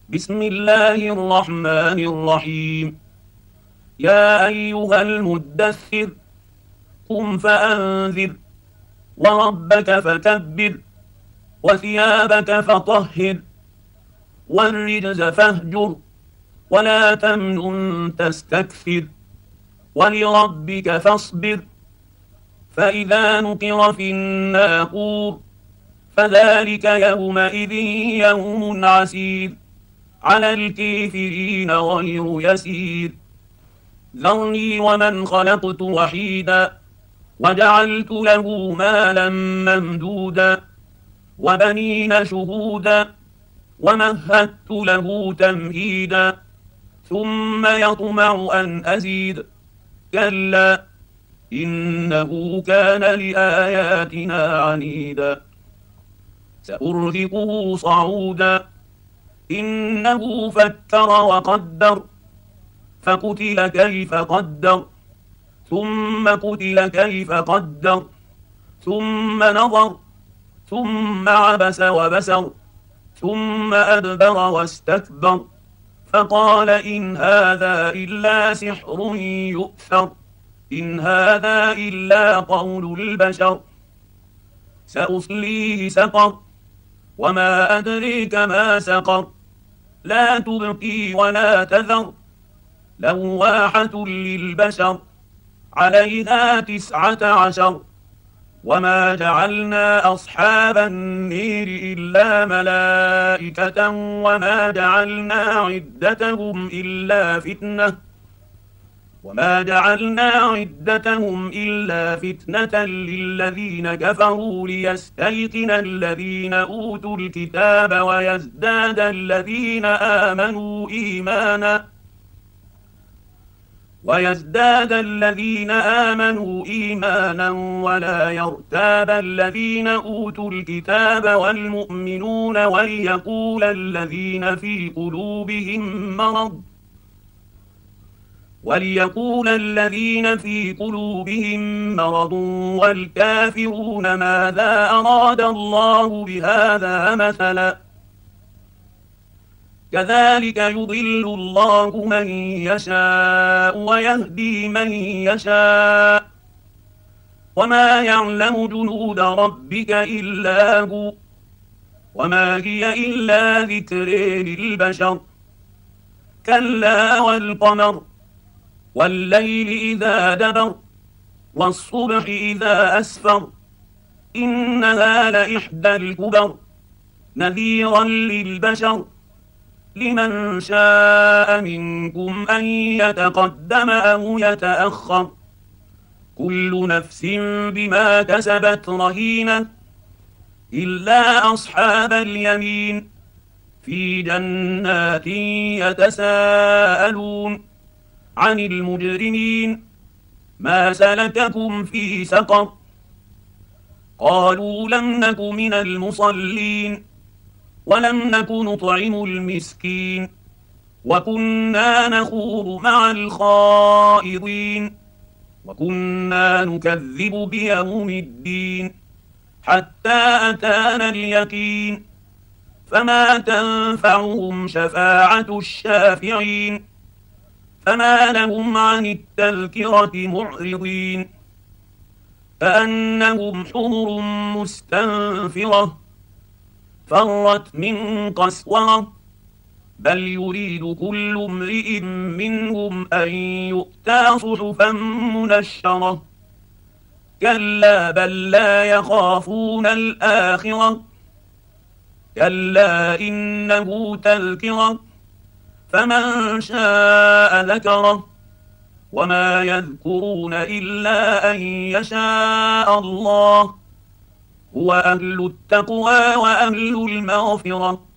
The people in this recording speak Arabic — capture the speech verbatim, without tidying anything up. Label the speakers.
Speaker 1: بسم الله الرحمن الرحيم. يا أيها المدثر قم فأنذر وربك فكبر وثيابك فطهر والرجز فاهجر ولا تمنن تستكثر ولربك فاصبر. فإذا نقر في الناقور فذلك يومئذ يوم عسير على الكافرين غير يسير. ذرني ومن خلقت وحيدا وجعلت له مالا ممدودا وبنين شهودا ومهدت له تمهيدا ثم يطمع أن أزيد كلا إنه كان لآياتنا عنيدا سأرهقه صعودا إنه فكر وقدر فقتل كيف قدر ثم قتل كيف قدر ثم نظر ثم عبس وبسر ثم أدبر واستكبر فقال إن هذا إلا سحر يؤثر إن هذا إلا قول البشر سأصليه سقر وما أدريك ما سقر لا تبقي ولا تذر لواحة للبشر عليها تسعة عشر. وما جعلنا أصحاب النير إلا ملائكة وما جعلنا عدتهم إلا فتنة وما جعلنا عدتهم إلا فتنة للذين كفروا ليستيقن الذين أوتوا الكتاب ويزداد الذين آمنوا إيمانا ويزداد الذين آمنوا إيمانا ولا يرتاب الذين أوتوا الكتاب والمؤمنون وليقول الذين في قلوبهم مرض وليقول الذين في قلوبهم مرض والكافرون ماذا أراد الله بهذا مثلا كذلك يضل الله من يشاء ويهدي من يشاء وما يعلم جنود ربك إلا هو وما هي إلا ذكر للبشر. كلا والقمر والليل إذا دبر والصبح إذا أسفر إنها لإحدى الكبر نذيرا للبشر لمن شاء منكم أن يتقدم أو يتأخر كل نفس بما كسبت رهينة إلا أصحاب اليمين في جنات يتساءلون عن المجرمين ما سلككم في سقر قالوا لم نك من المصلين ولم نك نطعم المسكين وكنا نخوض مع الخائضين وكنا نكذب بيوم الدين حتى أتانا اليقين فما تنفعهم شفاعة الشافعين فما لهم عن التذكرة معرضين كأنهم حمر مستنفرة فرت من قسورة بل يريد كل امرئ منهم أن يؤتى صحفا منشرة كلا بل لا يخافون الآخرة كلا إنه تذكرة فمن شاء ذكره وما يذكرون إلا أن يشاء الله هو أهل التقوى وأهل المغفرة